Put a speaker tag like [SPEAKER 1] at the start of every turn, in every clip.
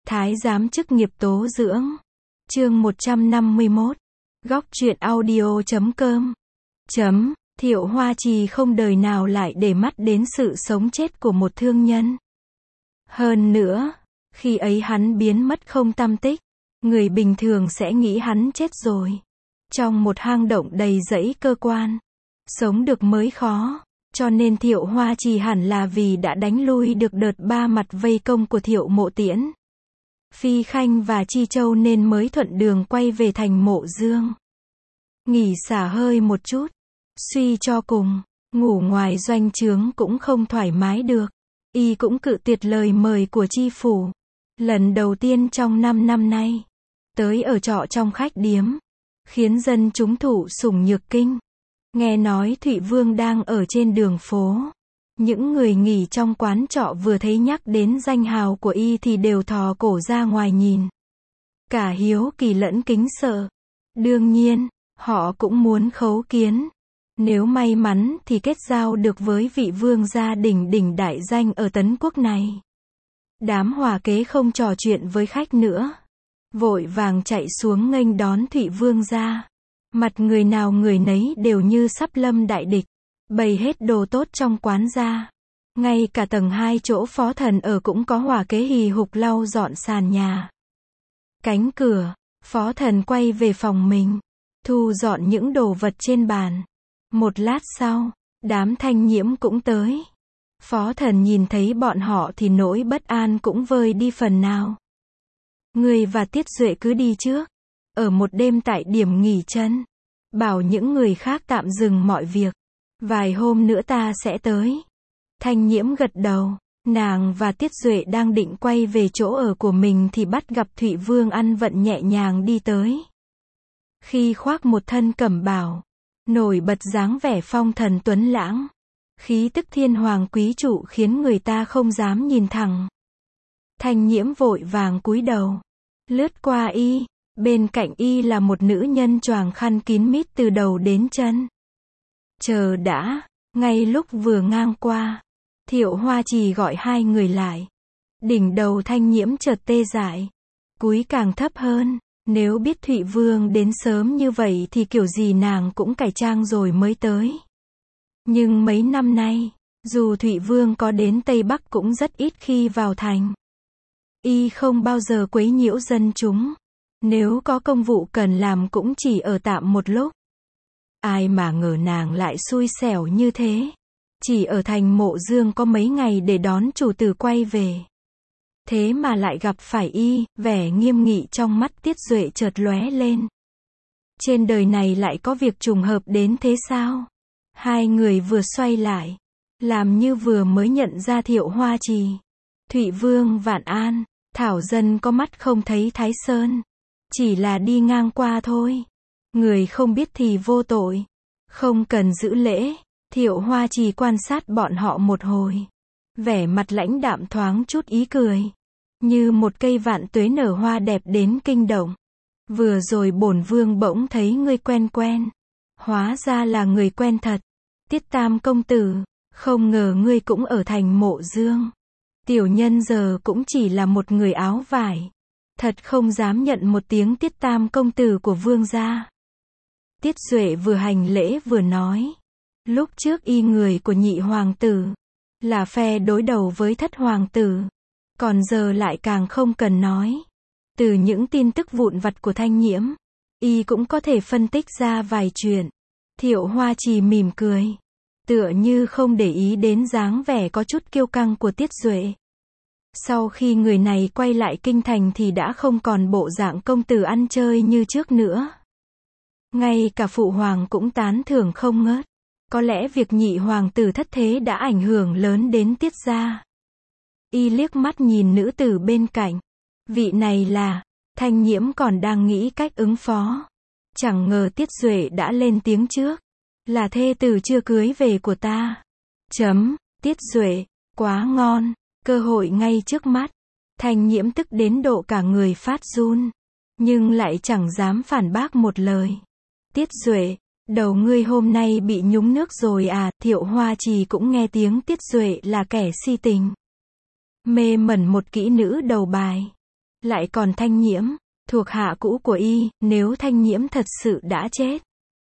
[SPEAKER 1] Thái giám chức nghiệp tố dưỡng. Chương 151. Góc truyện audio.com. Thiệu Hoa Trì không đời nào lại để mắt đến sự sống chết của một thương nhân. Hơn nữa, khi ấy hắn biến mất không tăm tích, người bình thường sẽ nghĩ hắn chết rồi. Trong một hang động đầy rẫy cơ quan, sống được mới khó, cho nên Thiệu Hoa Trì hẳn là vì đã đánh lui được đợt ba mặt vây công của Thiệu Mộ Tiễn, Phi Khanh và Chi Châu nên mới thuận đường quay về thành Mộ Dương. Nghỉ xả hơi một chút, suy cho cùng, ngủ ngoài doanh trướng cũng không thoải mái được. Y cũng cự tuyệt lời mời của chi phủ. Lần đầu tiên trong 5 năm nay, tới ở trọ trong khách điếm, khiến dân chúng thụ sủng nhược kinh. Nghe nói Thụy Vương đang ở trên đường phố. Những người nghỉ trong quán trọ vừa thấy nhắc đến danh hào của y thì đều thò cổ ra ngoài nhìn. Cả hiếu kỳ lẫn kính sợ. Đương nhiên, họ cũng muốn khấu kiến. Nếu may mắn thì kết giao được với vị vương gia đỉnh đỉnh đại danh ở Tấn Quốc này. Đám hòa kế không trò chuyện với khách nữa, vội vàng chạy xuống nghênh đón Thụy Vương gia. Mặt người nào người nấy đều như sắp lâm đại địch, bày hết đồ tốt trong quán ra. Ngay cả tầng 2 chỗ phó thần ở cũng có hòa kế hì hục lau dọn sàn nhà. Cánh cửa, phó thần quay về phòng mình, thu dọn những đồ vật trên bàn. Một lát sau, đám Thanh Nhiễm cũng tới. Phó thần nhìn thấy bọn họ thì nỗi bất an cũng vơi đi phần nào. Người và Tiết Duệ cứ đi trước, ở một đêm tại điểm nghỉ chân. Bảo những người khác tạm dừng mọi việc. Vài hôm nữa ta sẽ tới. Thanh Nhiễm gật đầu. Nàng và Tiết Duệ đang định quay về chỗ ở của mình thì bắt gặp Thụy Vương ăn vận nhẹ nhàng đi tới. Khi khoác một thân cẩm bào, nổi bật dáng vẻ phong thần tuấn lãng, khí tức thiên hoàng quý trụ khiến người ta không dám nhìn thẳng. Thanh Nhiễm vội vàng cúi đầu, lướt qua y. Bên cạnh y là một nữ nhân choàng khăn kín mít từ đầu đến chân. Chờ đã, ngay lúc vừa ngang qua, Thiệu Hoa Trì gọi hai người lại. Đỉnh đầu Thanh Nhiễm chợt tê dại, cúi càng thấp hơn. Nếu biết Thụy Vương đến sớm như vậy thì kiểu gì nàng cũng cải trang rồi mới tới. Nhưng mấy năm nay, dù Thụy Vương có đến Tây Bắc cũng rất ít khi vào thành. Y không bao giờ quấy nhiễu dân chúng. Nếu có công vụ cần làm cũng chỉ ở tạm một lúc. Ai mà ngờ nàng lại xui xẻo như thế. Chỉ ở thành Mộ Dương có mấy ngày để đón chủ tử quay về. Thế mà lại gặp phải y, vẻ nghiêm nghị trong mắt Tiết Duệ chợt lóe lên. Trên đời này lại có việc trùng hợp đến thế sao? Hai người vừa xoay lại, làm như vừa mới nhận ra Thiệu Hoa Trì. Thụy Vương vạn an, thảo dân có mắt không thấy Thái Sơn. Chỉ là đi ngang qua thôi. Người không biết thì vô tội. Không cần giữ lễ. Thiệu Hoa Trì quan sát bọn họ một hồi. Vẻ mặt lãnh đạm thoáng chút ý cười. Như một cây vạn tuế nở hoa đẹp đến kinh động. Vừa rồi bổn vương bỗng thấy ngươi quen quen. Hóa ra là người quen thật. Tiết Tam công tử. Không ngờ ngươi cũng ở thành Mộ Dương. Tiểu nhân giờ cũng chỉ là một người áo vải. Thật không dám nhận một tiếng Tiết Tam công tử của vương gia. Tiết Duệ vừa hành lễ vừa nói. Lúc trước y người của nhị hoàng tử. Là phe đối đầu với thất hoàng tử. Còn giờ lại càng không cần nói. Từ những tin tức vụn vặt của Thanh Nhiễm, y cũng có thể phân tích ra vài chuyện. Thiệu Hoa Trì mỉm cười. Tựa như không để ý đến dáng vẻ có chút kiêu căng của Tiết Duệ. Sau khi người này quay lại kinh thành thì đã không còn bộ dạng công tử ăn chơi như trước nữa. Ngay cả phụ hoàng cũng tán thưởng không ngớt. Có lẽ việc nhị hoàng tử thất thế đã ảnh hưởng lớn đến Tiết gia. Y liếc mắt nhìn nữ tử bên cạnh. Vị này là, Thanh Nhiễm còn đang nghĩ cách ứng phó. Chẳng ngờ Tiết Duệ đã lên tiếng trước. Là thê tử chưa cưới về của ta. Tiết Duệ, quá ngon. Cơ hội ngay trước mắt. Thanh Nhiễm tức đến độ cả người phát run. Nhưng lại chẳng dám phản bác một lời. Tiết Duệ, đầu ngươi hôm nay bị nhúng nước rồi à? Thiệu Hoa Trì cũng nghe tiếng Tiết Duệ là kẻ si tình. Mê mẩn một kỹ nữ đầu bài. Lại còn Thanh Nhiễm, thuộc hạ cũ của y, nếu Thanh Nhiễm thật sự đã chết.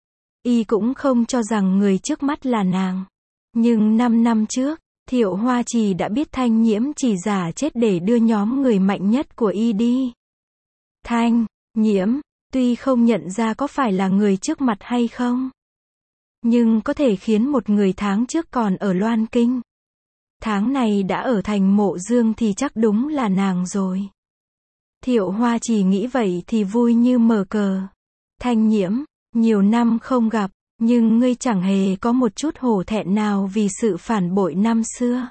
[SPEAKER 1] Y cũng không cho rằng người trước mắt là nàng. Nhưng 5 năm trước, Thiệu Hoa Trì đã biết Thanh Nhiễm chỉ giả chết để đưa nhóm người mạnh nhất của y đi. Thanh Nhiễm, tuy không nhận ra có phải là người trước mặt hay không, nhưng có thể khiến một người tháng trước còn ở Loan Kinh, tháng này đã ở thành Mộ Dương thì chắc đúng là nàng rồi. Thiệu Hoa Trì nghĩ vậy thì vui như mở cờ. Thanh Nhiễm, nhiều năm không gặp, nhưng ngươi chẳng hề có một chút hổ thẹn nào vì sự phản bội năm xưa.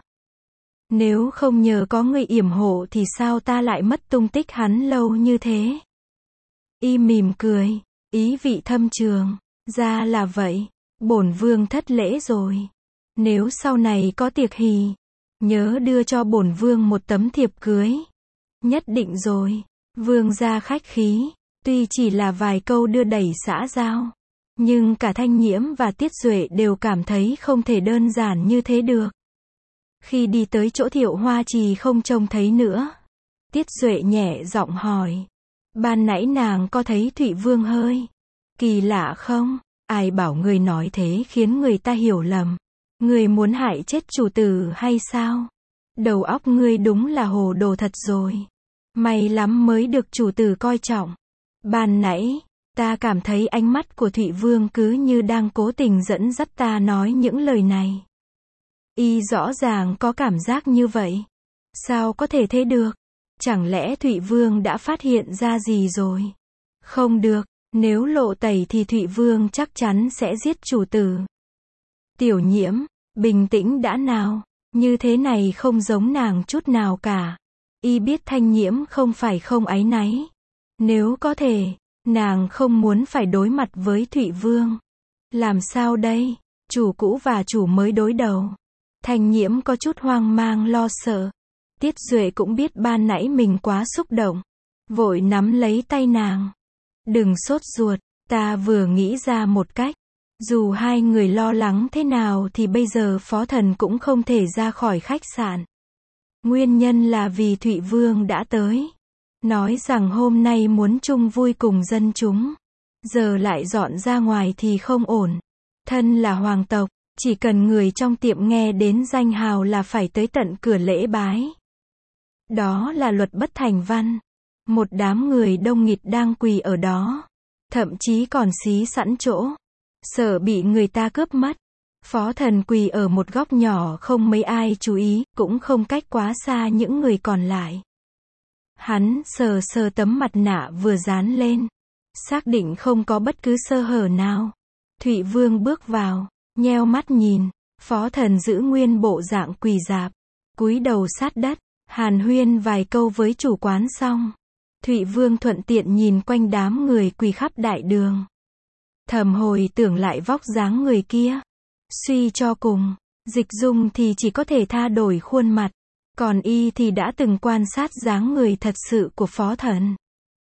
[SPEAKER 1] Nếu không nhờ có ngươi yểm hộ thì sao ta lại mất tung tích hắn lâu như thế? Y mỉm cười, ý vị thâm trường, ra là vậy, bổn vương thất lễ rồi. Nếu sau này có tiệc hỷ, nhớ đưa cho bổn vương một tấm thiệp cưới. Nhất định rồi, vương gia khách khí, tuy chỉ là vài câu đưa đẩy xã giao, nhưng cả Thanh Nhiễm và Tiết Duệ đều cảm thấy không thể đơn giản như thế được. Khi đi tới chỗ Thiệu Hoa Trì không trông thấy nữa, Tiết Duệ nhẹ giọng hỏi, ban nãy nàng có thấy Thụy Vương hơi kỳ lạ không? Ai bảo người nói thế khiến người ta hiểu lầm. Người muốn hại chết chủ tử hay sao? Đầu óc ngươi đúng là hồ đồ thật rồi. May lắm mới được chủ tử coi trọng. Ban nãy, ta cảm thấy ánh mắt của Thụy Vương cứ như đang cố tình dẫn dắt ta nói những lời này. Y rõ ràng có cảm giác như vậy. Sao có thể thế được? Chẳng lẽ Thụy Vương đã phát hiện ra gì rồi? Không được, nếu lộ tẩy thì Thụy Vương chắc chắn sẽ giết chủ tử. Tiểu Nhiễm, bình tĩnh đã nào, như thế này không giống nàng chút nào cả. Y biết Thanh Nhiễm không phải không áy náy. Nếu có thể, nàng không muốn phải đối mặt với Thụy Vương. Làm sao đây? Chủ cũ và chủ mới đối đầu. Thanh Nhiễm có chút hoang mang lo sợ. Tiết Duệ cũng biết ban nãy mình quá xúc động, vội nắm lấy tay nàng. Đừng sốt ruột, ta vừa nghĩ ra một cách. Dù hai người lo lắng thế nào thì bây giờ Phó Thần cũng không thể ra khỏi khách sạn. Nguyên nhân là vì Thụy Vương đã tới. Nói rằng hôm nay muốn chung vui cùng dân chúng. Giờ lại dọn ra ngoài thì không ổn. Thân là hoàng tộc, chỉ cần người trong tiệm nghe đến danh hào là phải tới tận cửa lễ bái. Đó là luật bất thành văn. Một đám người đông nghịt đang quỳ ở đó. Thậm chí còn xí sẵn chỗ. Sợ bị người ta cướp mất. Phó Thần quỳ ở một góc nhỏ không mấy ai chú ý, cũng không cách quá xa những người còn lại. Hắn sờ sờ tấm mặt nạ vừa dán lên. Xác định không có bất cứ sơ hở nào. Thụy Vương bước vào, nheo mắt nhìn. Phó Thần giữ nguyên bộ dạng quỳ rạp, cúi đầu sát đất, hàn huyên vài câu với chủ quán xong. Thụy Vương thuận tiện nhìn quanh đám người quỳ khắp đại đường. Thầm hồi tưởng lại vóc dáng người kia. Suy cho cùng, Dịch Dung thì chỉ có thể tha đổi khuôn mặt. Còn y thì đã từng quan sát dáng người thật sự của Phó Thần.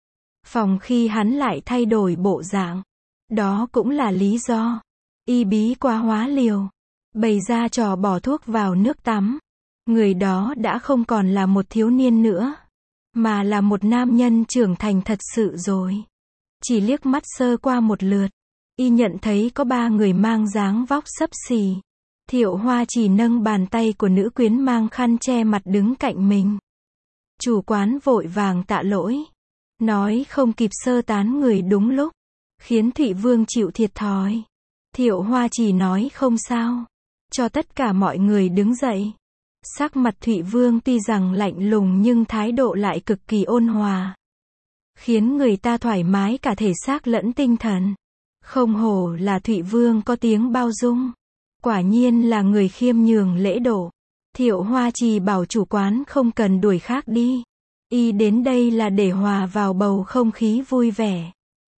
[SPEAKER 1] Phòng khi hắn lại thay đổi bộ dạng. Đó cũng là lý do. Y bí quá hóa liều. Bày ra trò bỏ thuốc vào nước tắm. Người đó đã không còn là một thiếu niên nữa. Mà là một nam nhân trưởng thành thật sự rồi. Chỉ liếc mắt sơ qua một lượt. Y nhận thấy có 3 người mang dáng vóc xấp xỉ. Thiệu Hoa chỉ nâng bàn tay của nữ quyến mang khăn che mặt đứng cạnh mình. Chủ quán vội vàng tạ lỗi. Nói không kịp sơ tán người đúng lúc. Khiến Thụy Vương chịu thiệt thòi. Thiệu Hoa chỉ nói không sao. Cho tất cả mọi người đứng dậy. Sắc mặt Thụy Vương tuy rằng lạnh lùng nhưng thái độ lại cực kỳ ôn hòa. Khiến người ta thoải mái cả thể xác lẫn tinh thần. Không hổ là Thụy Vương có tiếng bao dung. Quả nhiên là người khiêm nhường lễ độ. Thiệu Hoa Trì bảo chủ quán không cần đuổi khác đi. Y đến đây là để hòa vào bầu không khí vui vẻ.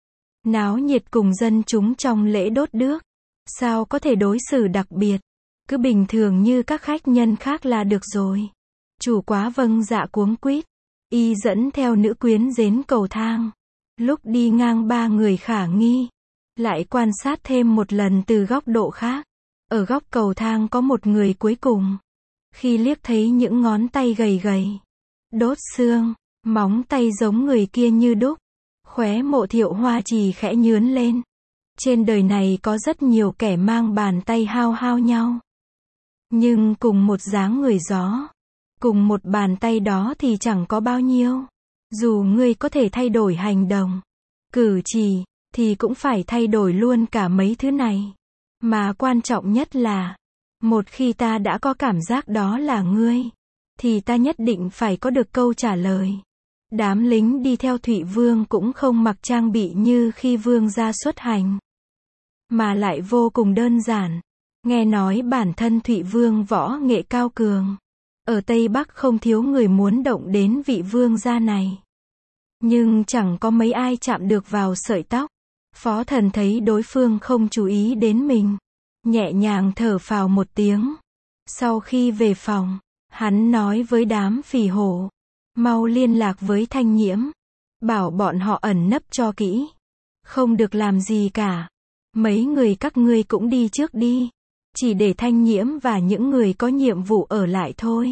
[SPEAKER 1] Náo nhiệt cùng dân chúng trong lễ đốt đuốc. Sao có thể đối xử đặc biệt. Cứ bình thường như các khách nhân khác là được rồi. Chủ quá vâng dạ cuống quýt. Y dẫn theo nữ quyến đến cầu thang. Lúc đi ngang 3 người khả nghi. Lại quan sát thêm một lần từ góc độ khác. Ở góc cầu thang có một người cuối cùng. Khi liếc thấy những ngón tay gầy gầy, đốt xương, Móng tay giống người kia như đúc. Khóe Mộ Thiệu Hoa Trì khẽ nhướn lên. Trên đời này có rất nhiều kẻ mang bàn tay hao hao nhau. Nhưng cùng một dáng người gió, cùng một bàn tay đó thì chẳng có bao nhiêu. Dù ngươi có thể thay đổi hành động, cử chỉ, thì cũng phải thay đổi luôn cả mấy thứ này. Mà quan trọng nhất là, một khi ta đã có cảm giác đó là ngươi, thì ta nhất định phải có được câu trả lời. Đám lính đi theo Thụy Vương cũng không mặc trang bị như khi vương gia xuất hành, mà lại vô cùng đơn giản. Nghe nói bản thân Thụy Vương võ nghệ cao cường. Ở Tây Bắc không thiếu người muốn động đến vị vương gia này. Nhưng chẳng có mấy ai chạm được vào sợi tóc. Phó Thần thấy đối phương không chú ý đến mình, nhẹ nhàng thở phào một tiếng. Sau khi về phòng, hắn nói với đám phỉ hổ, mau liên lạc với Thanh Nhiễm, bảo bọn họ ẩn nấp cho kỹ, không được làm gì cả. Mấy người các ngươi cũng đi trước đi, chỉ để Thanh Nhiễm và những người có nhiệm vụ ở lại thôi.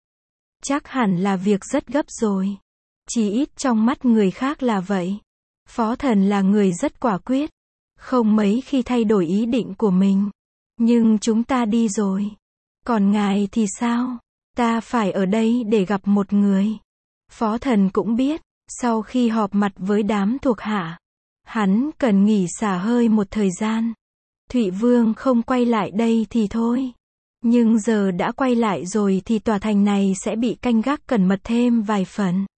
[SPEAKER 1] Chắc hẳn là việc rất gấp rồi. Chỉ ít trong mắt người khác là vậy. Phó Thần là người rất quả quyết, không mấy khi thay đổi ý định của mình. Nhưng chúng ta đi rồi. Còn ngài thì sao? Ta phải ở đây để gặp một người. Phó Thần cũng biết, sau khi họp mặt với đám thuộc hạ, hắn cần nghỉ xả hơi một thời gian. Thụy Vương không quay lại đây thì thôi. Nhưng giờ đã quay lại rồi thì tòa thành này sẽ bị canh gác cẩn mật thêm vài phần.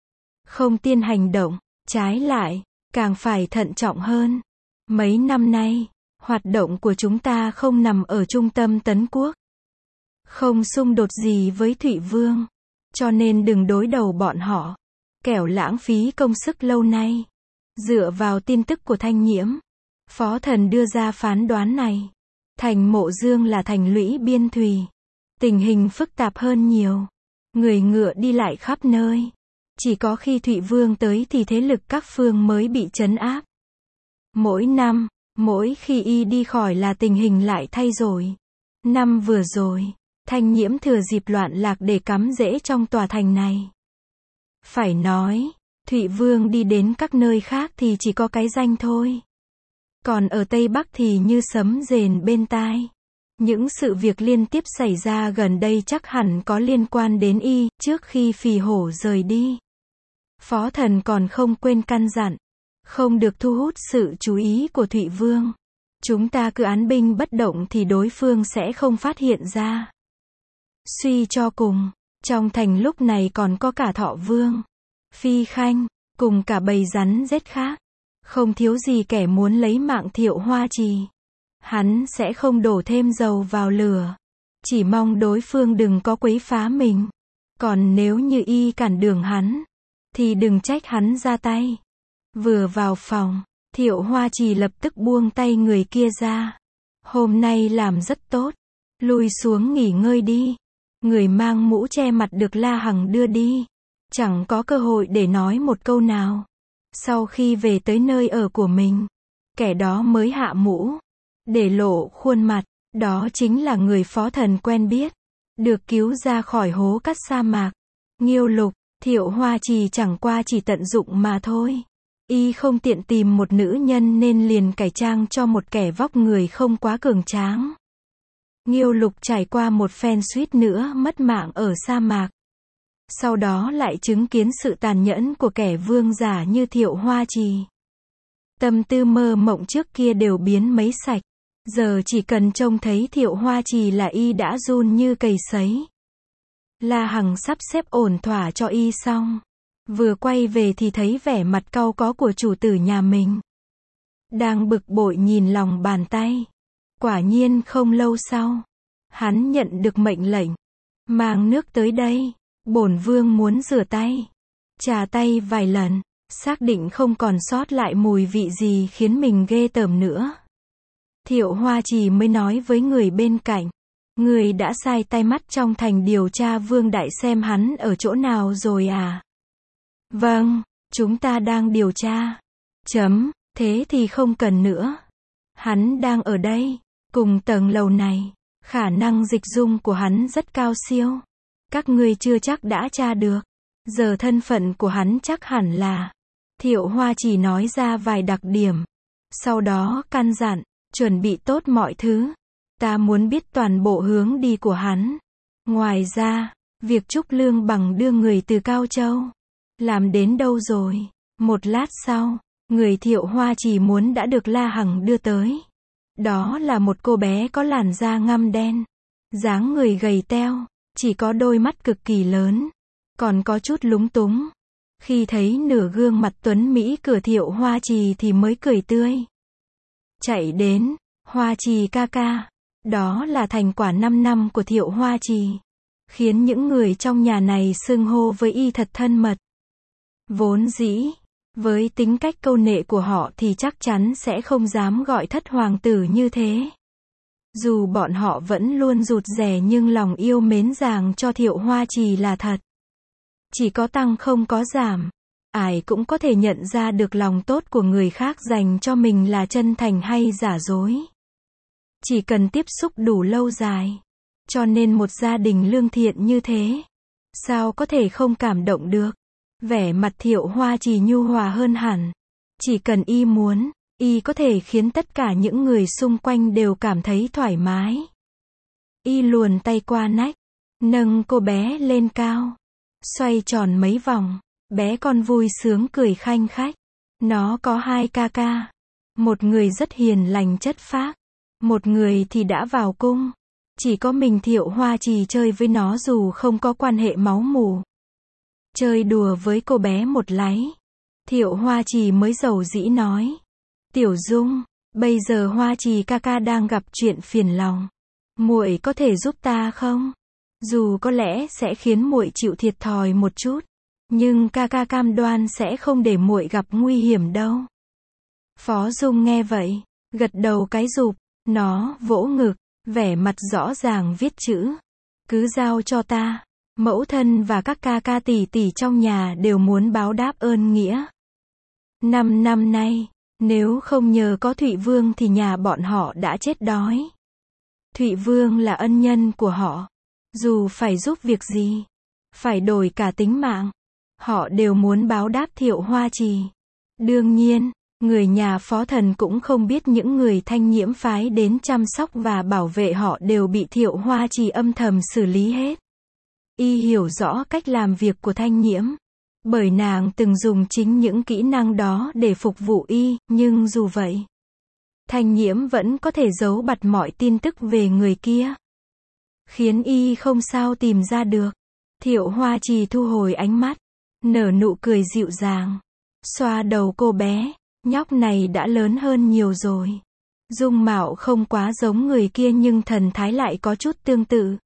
[SPEAKER 1] Không tiên hành động, trái lại, càng phải thận trọng hơn. Mấy năm nay, hoạt động của chúng ta không nằm ở trung tâm Tấn Quốc. Không xung đột gì với Thụy Vương. Cho nên đừng đối đầu bọn họ. Kẻo lãng phí công sức lâu nay. Dựa vào tin tức của Thanh Nhiễm, Phó Thần đưa ra phán đoán này. Thành Mộ Dương là thành lũy biên thùy. Tình hình phức tạp hơn nhiều. Người ngựa đi lại khắp nơi. Chỉ có khi Thụy Vương tới thì thế lực các phương mới bị trấn áp. Mỗi năm, mỗi khi y đi khỏi là tình hình lại thay đổi. Năm vừa rồi, Thanh Nhiễm thừa dịp loạn lạc để cắm rễ trong tòa thành này. Phải nói, Thụy Vương đi đến các nơi khác thì chỉ có cái danh thôi. Còn ở Tây Bắc thì như sấm rền bên tai. Những sự việc liên tiếp xảy ra gần đây chắc hẳn có liên quan đến y. Trước khi phì hổ rời đi, Phó Thần còn không quên căn dặn, không được thu hút sự chú ý của Thụy Vương. Chúng ta cứ án binh bất động thì đối phương sẽ không phát hiện ra. Suy cho cùng, trong thành lúc này còn có cả Thọ Vương, Phi Khanh, cùng cả bầy rắn rết khác. Không thiếu gì kẻ muốn lấy mạng Thiệu Hoa Trì. Hắn sẽ không đổ thêm dầu vào lửa. Chỉ mong đối phương đừng có quấy phá mình. Còn nếu như y cản đường hắn, thì đừng trách hắn ra tay. Vừa vào phòng, Thiệu Hoa Trì lập tức buông tay người kia ra. Hôm nay làm rất tốt. Lui xuống nghỉ ngơi đi. Người mang mũ che mặt được La Hằng đưa đi. Chẳng có cơ hội để nói một câu nào. Sau khi về tới nơi ở của mình, kẻ đó mới hạ mũ, để lộ khuôn mặt. Đó chính là người Phó Thần quen biết, được cứu ra khỏi hố cát sa mạc. Nghiêu Lục. Thiệu Hoa Trì chẳng qua chỉ tận dụng mà thôi. Y không tiện tìm một nữ nhân nên liền cải trang cho một kẻ vóc người không quá cường tráng. Nghiêu Lục trải qua một phen suýt nữa mất mạng ở sa mạc. Sau đó lại chứng kiến sự tàn nhẫn của kẻ vương giả như Thiệu Hoa Trì. Tâm tư mơ mộng trước kia đều biến mấy sạch. Giờ chỉ cần trông thấy Thiệu Hoa Trì là y đã run như cầy sấy. La Hằng sắp xếp ổn thỏa cho y xong. Vừa quay về thì thấy vẻ mặt cau có của chủ tử nhà mình. Đang bực bội nhìn lòng bàn tay. Quả nhiên không lâu sau, hắn nhận được mệnh lệnh. Mang nước tới đây. Bổn vương muốn rửa tay. Chà tay vài lần, xác định không còn sót lại mùi vị gì khiến mình ghê tởm nữa. Thiệu Hoa Trì mới nói với người bên cạnh. Người đã sai tay mắt trong thành điều tra Vương Đại xem hắn ở chỗ nào rồi à? Vâng, chúng ta đang điều tra. Thế thì không cần nữa. Hắn đang ở đây, cùng tầng lầu này. Khả năng dịch dung của hắn rất cao siêu. Các ngươi chưa chắc đã tra được. Giờ thân phận của hắn chắc hẳn là. Thiệu Hoa chỉ nói ra vài đặc điểm. Sau đó căn dặn, chuẩn bị tốt mọi thứ. Ta muốn biết toàn bộ hướng đi của hắn. Ngoài ra, việc Trúc Lương Bằng đưa người từ Cao Châu. Làm đến đâu rồi? Một lát sau, người Thiệu Hoa chỉ muốn đã được La Hằng đưa tới. Đó là một cô bé có làn da ngăm đen. Dáng người gầy teo, chỉ có đôi mắt cực kỳ lớn. Còn có chút lúng túng. Khi thấy nửa gương mặt tuấn Mỹ của Thiệu Hoa Trì thì mới cười tươi. Chạy đến, Hoa Trì ca ca. Đó là thành quả 5 năm của Thiệu Hoa Trì. Khiến những người trong nhà này xưng hô với y thật thân mật. Vốn dĩ, với tính cách câu nệ của họ thì chắc chắn sẽ không dám gọi thất hoàng tử như thế. Dù bọn họ vẫn luôn rụt rè nhưng lòng yêu mến dàng cho Thiệu Hoa Trì là thật. Chỉ có tăng không có giảm. Ai cũng có thể nhận ra được lòng tốt của người khác dành cho mình là chân thành hay giả dối. Chỉ cần tiếp xúc đủ lâu dài. Cho nên một gia đình lương thiện như thế, sao có thể không cảm động được. Vẻ mặt Thiệu Hoa Trì nhu hòa hơn hẳn. Chỉ cần y muốn, y có thể khiến tất cả những người xung quanh đều cảm thấy thoải mái. Y luồn tay qua nách, nâng cô bé lên cao, xoay tròn mấy vòng, bé con vui sướng cười khanh khách. Nó có 2 ca ca. Một người rất hiền lành chất phác, một người thì đã vào cung. Chỉ có mình Thiệu Hoa Trì chơi với nó dù không có quan hệ máu mủ. Chơi đùa với cô bé một láy. Thiệu Hoa Trì mới giàu dĩ nói. Tiểu Dung, bây giờ Hoa Trì ca ca đang gặp chuyện phiền lòng. Muội có thể giúp ta không? Dù có lẽ sẽ khiến muội chịu thiệt thòi một chút. Nhưng ca ca cam đoan sẽ không để muội gặp nguy hiểm đâu. Phó Dung nghe vậy, gật đầu cái rụp. Nó vỗ ngực, vẻ mặt rõ ràng viết chữ. Cứ giao cho ta. Mẫu thân và các ca ca tỷ tỷ trong nhà đều muốn báo đáp ơn nghĩa. 5 năm nay, nếu không nhờ có Thụy Vương thì nhà bọn họ đã chết đói. Thụy Vương là ân nhân của họ. Dù phải giúp việc gì, phải đổi cả tính mạng, họ đều muốn báo đáp Thiệu Hoa Trì. Đương nhiên, người nhà Phó Thần cũng không biết những người Thanh Nhiễm phái đến chăm sóc và bảo vệ họ đều bị Thiệu Hoa Trì âm thầm xử lý hết. Y hiểu rõ cách làm việc của Thanh Nhiễm, bởi nàng từng dùng chính những kỹ năng đó để phục vụ y, nhưng dù vậy, Thanh Nhiễm vẫn có thể giấu bặt mọi tin tức về người kia, khiến y không sao tìm ra được. Thiệu Hoa Trì thu hồi ánh mắt, nở nụ cười dịu dàng, xoa đầu cô bé. Nhóc này đã lớn hơn nhiều rồi. Dung mạo không quá giống người kia nhưng thần thái lại có chút tương tự.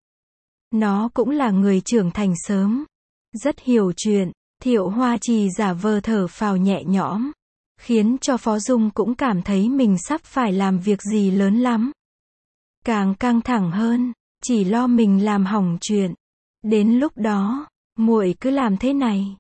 [SPEAKER 1] Nó cũng là người trưởng thành sớm, rất hiểu chuyện. Thiệu Hoa Trì giả vờ thở phào nhẹ nhõm, khiến cho Phó Dung cũng cảm thấy mình sắp phải làm việc gì lớn lắm. Càng căng thẳng hơn, chỉ lo mình làm hỏng chuyện. Đến lúc đó, muội cứ làm thế này.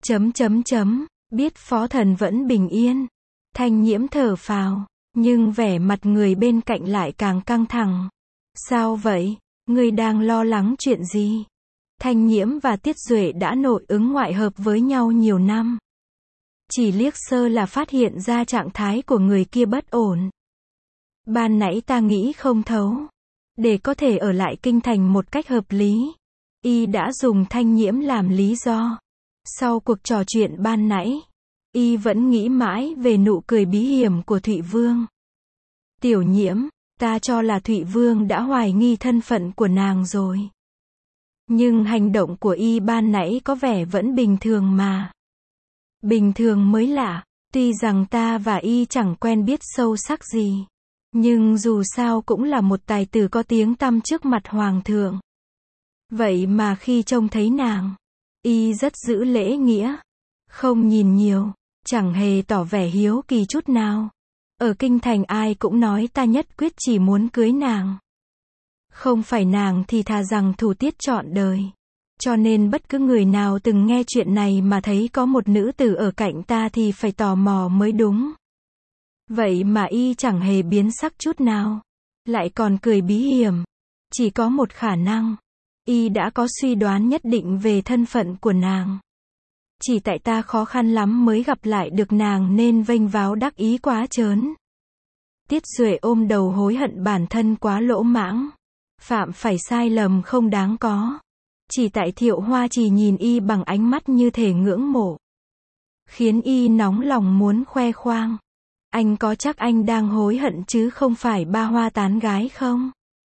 [SPEAKER 1] Biết Phó Thần vẫn bình yên. Thanh Nhiễm thở phào, nhưng vẻ mặt người bên cạnh lại càng căng thẳng. Sao vậy? Ngươi đang lo lắng chuyện gì? Thanh Nhiễm và Tiết Duệ đã nội ứng ngoại hợp với nhau nhiều năm. Chỉ liếc sơ là phát hiện ra trạng thái của người kia bất ổn. Ban nãy ta nghĩ không thấu. Để có thể ở lại kinh thành một cách hợp lý, y đã dùng Thanh Nhiễm làm lý do. Sau cuộc trò chuyện ban nãy, y vẫn nghĩ mãi về nụ cười bí hiểm của Thụy Vương. Tiểu Nhiễm, ta cho là Thụy Vương đã hoài nghi thân phận của nàng rồi. Nhưng hành động của y ban nãy có vẻ vẫn bình thường mà. Bình thường mới lạ, tuy rằng ta và y chẳng quen biết sâu sắc gì. Nhưng dù sao cũng là một tài tử có tiếng tăm trước mặt hoàng thượng. Vậy mà khi trông thấy nàng, y rất giữ lễ nghĩa. Không nhìn nhiều, chẳng hề tỏ vẻ hiếu kỳ chút nào. Ở kinh thành ai cũng nói ta nhất quyết chỉ muốn cưới nàng. Không phải nàng thì thà rằng thủ tiết trọn đời. Cho nên bất cứ người nào từng nghe chuyện này mà thấy có một nữ tử ở cạnh ta thì phải tò mò mới đúng. Vậy mà y chẳng hề biến sắc chút nào. Lại còn cười bí hiểm. Chỉ có một khả năng. Y đã có suy đoán nhất định về thân phận của nàng. Chỉ tại ta khó khăn lắm mới gặp lại được nàng nên vênh váo đắc ý quá trớn. Tiết Duệ ôm đầu hối hận bản thân quá lỗ mãng. Phạm phải sai lầm không đáng có. Chỉ tại Thiệu Hoa chỉ nhìn y bằng ánh mắt như thể ngưỡng mộ. Khiến y nóng lòng muốn khoe khoang. Anh có chắc anh đang hối hận chứ không phải ba hoa tán gái không?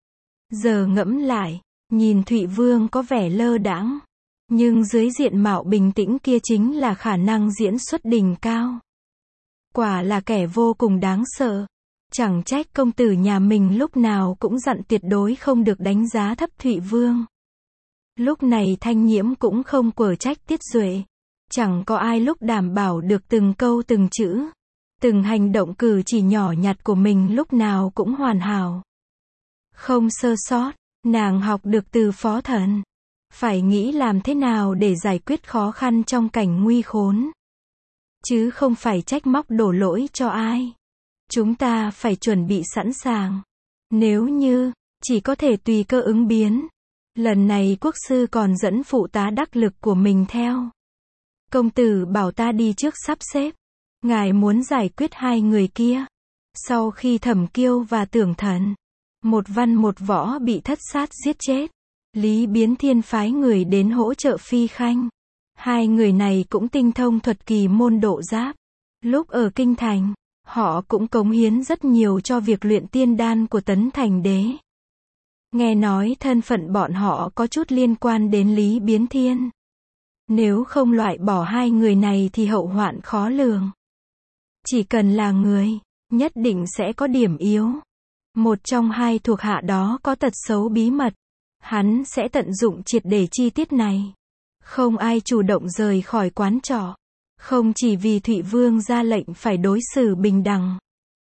[SPEAKER 1] Giờ ngẫm lại, nhìn Thụy Vương có vẻ lơ đãng. Nhưng dưới diện mạo bình tĩnh kia chính là khả năng diễn xuất đỉnh cao. Quả là kẻ vô cùng đáng sợ. Chẳng trách công tử nhà mình lúc nào cũng dặn tuyệt đối không được đánh giá thấp Thụy Vương. Lúc này Thanh Nhiễm cũng không quở trách Tiết Duệ. Chẳng có ai lúc đảm bảo được từng câu từng chữ. Từng hành động cử chỉ nhỏ nhặt của mình lúc nào cũng hoàn hảo. Không sơ sót, nàng học được từ Phó Thần. Phải nghĩ làm thế nào để giải quyết khó khăn trong cảnh nguy khốn. Chứ không phải trách móc đổ lỗi cho ai. Chúng ta phải chuẩn bị sẵn sàng. Nếu như, chỉ có thể tùy cơ ứng biến. Lần này quốc sư còn dẫn phụ tá đắc lực của mình theo. Công tử bảo ta đi trước sắp xếp. Ngài muốn giải quyết hai người kia. Sau khi Thẩm Kiêu và Tưởng Thần, một văn một võ bị thất sát giết chết. Lý Biến Thiên phái người đến hỗ trợ Phi Khanh. Hai người này cũng tinh thông thuật kỳ môn độ giáp. Lúc ở Kinh Thành, họ cũng cống hiến rất nhiều cho việc luyện tiên đan của Tấn Thành Đế. Nghe nói thân phận bọn họ có chút liên quan đến Lý Biến Thiên. Nếu không loại bỏ hai người này thì hậu hoạn khó lường. Chỉ cần là người, nhất định sẽ có điểm yếu. Một trong hai thuộc hạ đó có tật xấu bí mật. Hắn sẽ tận dụng triệt để chi tiết này. Không ai chủ động rời khỏi quán trọ. Không chỉ vì Thụy Vương ra lệnh phải đối xử bình đẳng.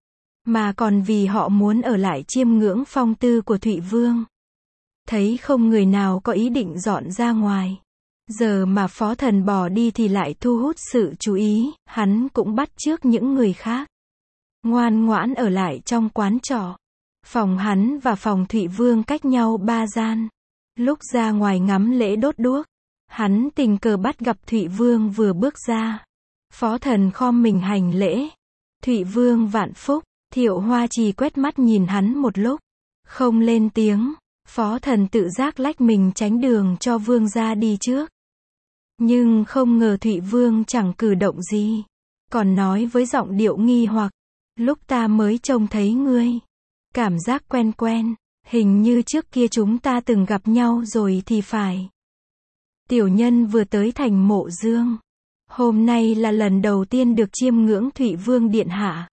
[SPEAKER 1] Mà còn vì họ muốn ở lại chiêm ngưỡng phong tư của Thụy Vương. Thấy không người nào có ý định dọn ra ngoài. Giờ mà Phó Thần bỏ đi thì lại thu hút sự chú ý. Hắn cũng bắt chước những người khác. Ngoan ngoãn ở lại trong quán trọ. Phòng hắn và phòng Thụy Vương cách nhau 3 gian. Lúc ra ngoài ngắm lễ đốt đuốc, hắn tình cờ bắt gặp Thụy Vương vừa bước ra. Phó Thần khom mình hành lễ. Thụy Vương vạn phúc. Thiệu Hoa Trì quét mắt nhìn hắn một lúc. Không lên tiếng. Phó Thần tự giác lách mình tránh đường cho Vương gia đi trước. Nhưng không ngờ Thụy Vương chẳng cử động gì. Còn nói với giọng điệu nghi hoặc. Lúc ta mới trông thấy ngươi. Cảm giác quen quen. Hình như trước kia chúng ta từng gặp nhau rồi thì phải. Tiểu nhân vừa tới thành Mộ Dương. Hôm nay là lần đầu tiên được chiêm ngưỡng Thụy Vương điện hạ.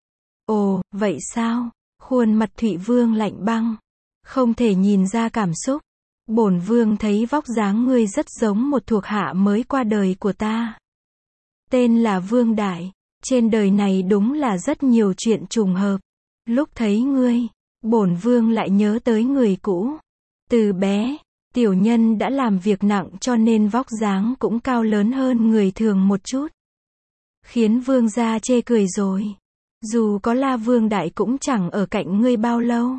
[SPEAKER 1] Ồ, vậy sao? Khuôn mặt Thụy Vương lạnh băng. Không thể nhìn ra cảm xúc. Bổn Vương thấy vóc dáng ngươi rất giống một thuộc hạ mới qua đời của ta. Tên là Vương Đại. Trên đời này đúng là rất nhiều chuyện trùng hợp. Lúc thấy ngươi, bổn Vương lại nhớ tới người cũ. Từ bé, tiểu nhân đã làm việc nặng cho nên vóc dáng cũng cao lớn hơn người thường một chút. Khiến Vương gia chê cười rồi. Dù có là Vương Đại cũng chẳng ở cạnh ngươi bao lâu.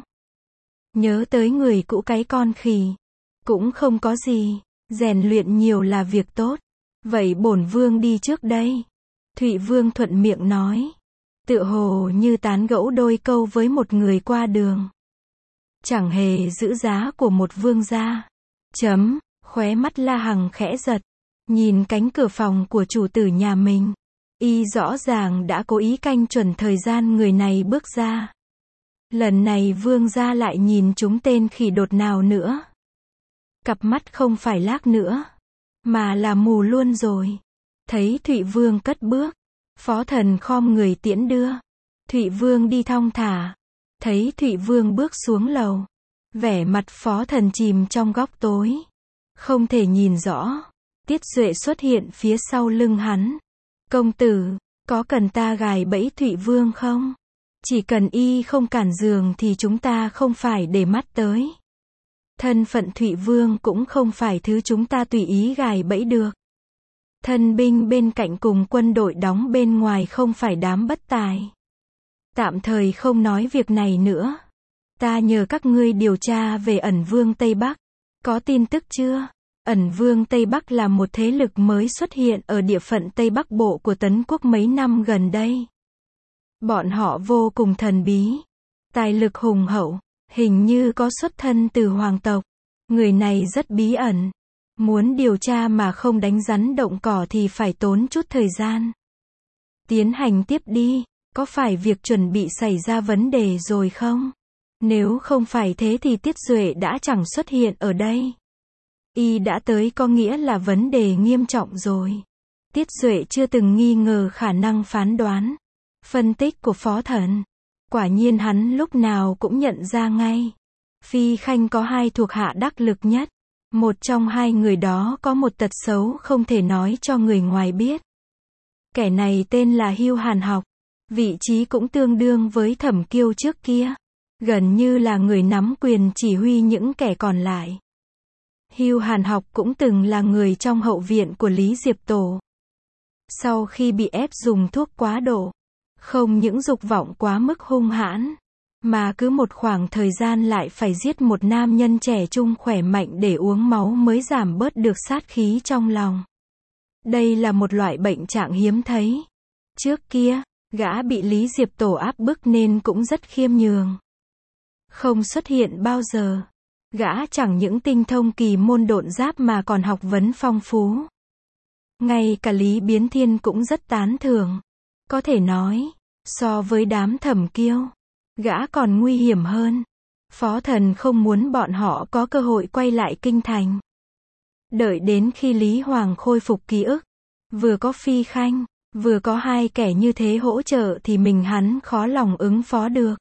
[SPEAKER 1] Nhớ tới người cũ cái con khỉ. Cũng không có gì. Rèn luyện nhiều là việc tốt. Vậy bổn Vương đi trước đây. Thụy Vương thuận miệng nói. Tựa hồ như tán gẫu đôi câu với một người qua đường. Chẳng hề giữ giá của một vương gia. Khóe mắt La Hằng khẽ giật. Nhìn cánh cửa phòng của chủ tử nhà mình. Y rõ ràng đã cố ý canh chuẩn thời gian người này bước ra. Lần này vương gia lại nhìn chúng tên khỉ đột nào nữa. Cặp mắt không phải lác nữa. Mà là mù luôn rồi. Thấy Thụy Vương cất bước. Phó Thần khom người tiễn đưa. Thụy Vương đi thong thả. Thấy Thụy Vương bước xuống lầu. Vẻ mặt Phó Thần chìm trong góc tối. Không thể nhìn rõ. Tiết Duệ xuất hiện phía sau lưng hắn. Công tử, có cần ta gài bẫy Thụy Vương không? Chỉ cần y không cản giường thì chúng ta không phải để mắt tới. Thân phận Thụy Vương cũng không phải thứ chúng ta tùy ý gài bẫy được. Thân binh bên cạnh cùng quân đội đóng bên ngoài không phải đám bất tài. Tạm thời không nói việc này nữa. Ta nhờ các ngươi điều tra về Ẩn Vương Tây Bắc. Có tin tức chưa? Ẩn Vương Tây Bắc là một thế lực mới xuất hiện ở địa phận Tây Bắc Bộ của Tấn Quốc mấy năm gần đây. Bọn họ vô cùng thần bí, tài lực hùng hậu, hình như có xuất thân từ hoàng tộc. Người này rất bí ẩn. Muốn điều tra mà không đánh rắn động cỏ thì phải tốn chút thời gian. Tiến hành tiếp đi, có phải việc chuẩn bị xảy ra vấn đề rồi không? Nếu không phải thế thì Tiết Duệ đã chẳng xuất hiện ở đây. Y đã tới có nghĩa là vấn đề nghiêm trọng rồi. Tiết Duệ chưa từng nghi ngờ khả năng phán đoán, phân tích của Phó Thần. Quả nhiên hắn lúc nào cũng nhận ra ngay. Phi Khanh có hai thuộc hạ đắc lực nhất. Một trong hai người đó có một tật xấu không thể nói cho người ngoài biết. Kẻ này tên là Hưu Hàn Học. Vị trí cũng tương đương với Thẩm Kiêu trước kia. Gần như là người nắm quyền chỉ huy những kẻ còn lại. Hưu Hàn Học cũng từng là người trong hậu viện của Lý Diệp Tổ. Sau khi bị ép dùng thuốc quá độ, không những dục vọng quá mức hung hãn, mà cứ một khoảng thời gian lại phải giết một nam nhân trẻ trung khỏe mạnh để uống máu mới giảm bớt được sát khí trong lòng. Đây là một loại bệnh trạng hiếm thấy. Trước kia, gã bị Lý Diệp Tổ áp bức nên cũng rất khiêm nhường. Không xuất hiện bao giờ. Gã chẳng những tinh thông kỳ môn độn giáp mà còn học vấn phong phú. Ngay cả Lý Biến Thiên cũng rất tán thưởng. Có thể nói, so với đám Thẩm Kiêu, gã còn nguy hiểm hơn. Phó Thần không muốn bọn họ có cơ hội quay lại kinh thành. Đợi đến khi Lý Hoàng khôi phục ký ức, vừa có Phi Khanh, vừa có hai kẻ như thế hỗ trợ thì mình hắn khó lòng ứng phó được.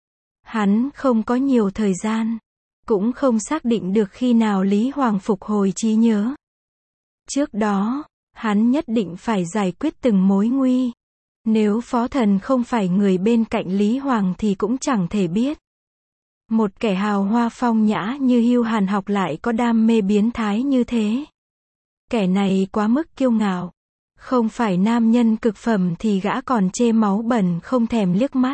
[SPEAKER 1] Hắn không có nhiều thời gian, cũng không xác định được khi nào Lý Hoàng phục hồi trí nhớ. Trước đó, hắn nhất định phải giải quyết từng mối nguy. Nếu Phó Thần không phải người bên cạnh Lý Hoàng thì cũng chẳng thể biết. Một kẻ hào hoa phong nhã như Hưu Hàn Học lại có đam mê biến thái như thế. Kẻ này quá mức kiêu ngạo. Không phải nam nhân cực phẩm thì gã còn chê máu bẩn không thèm liếc mắt.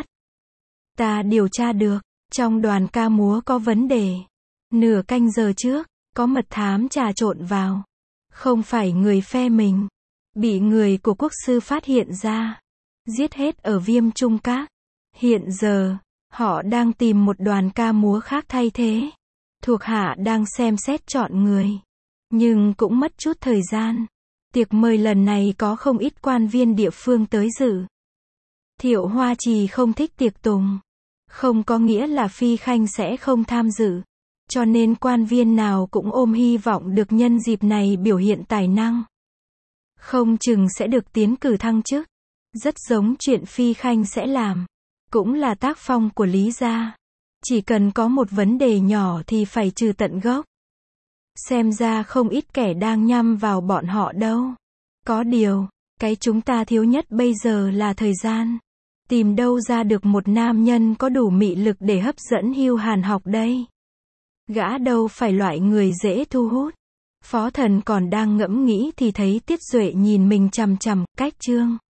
[SPEAKER 1] Ta điều tra được, trong đoàn ca múa có vấn đề. Nửa canh giờ trước, có mật thám trà trộn vào. Không phải người phe mình. Bị người của quốc sư phát hiện ra. Giết hết ở Viêm Trung Các. Hiện giờ, họ đang tìm một đoàn ca múa khác thay thế. Thuộc hạ đang xem xét chọn người. Nhưng cũng mất chút thời gian. Tiệc mời lần này có không ít quan viên địa phương tới dự. Thiệu Hoa Trì không thích tiệc tùng. Không có nghĩa là Phi Khanh sẽ không tham dự. Cho nên quan viên nào cũng ôm hy vọng được nhân dịp này biểu hiện tài năng. Không chừng sẽ được tiến cử thăng chức. Rất giống chuyện Phi Khanh sẽ làm. Cũng là tác phong của Lý gia. Chỉ cần có một vấn đề nhỏ thì phải trừ tận gốc. Xem ra không ít kẻ đang nhắm vào bọn họ đâu. Có điều, cái chúng ta thiếu nhất bây giờ là thời gian. Tìm đâu ra được một nam nhân có đủ mị lực để hấp dẫn Hưu Hàn Học đây. Gã đâu phải loại người dễ thu hút. Phó Thần còn đang ngẫm nghĩ thì thấy Tiết Duệ nhìn mình chằm chằm, cách chương.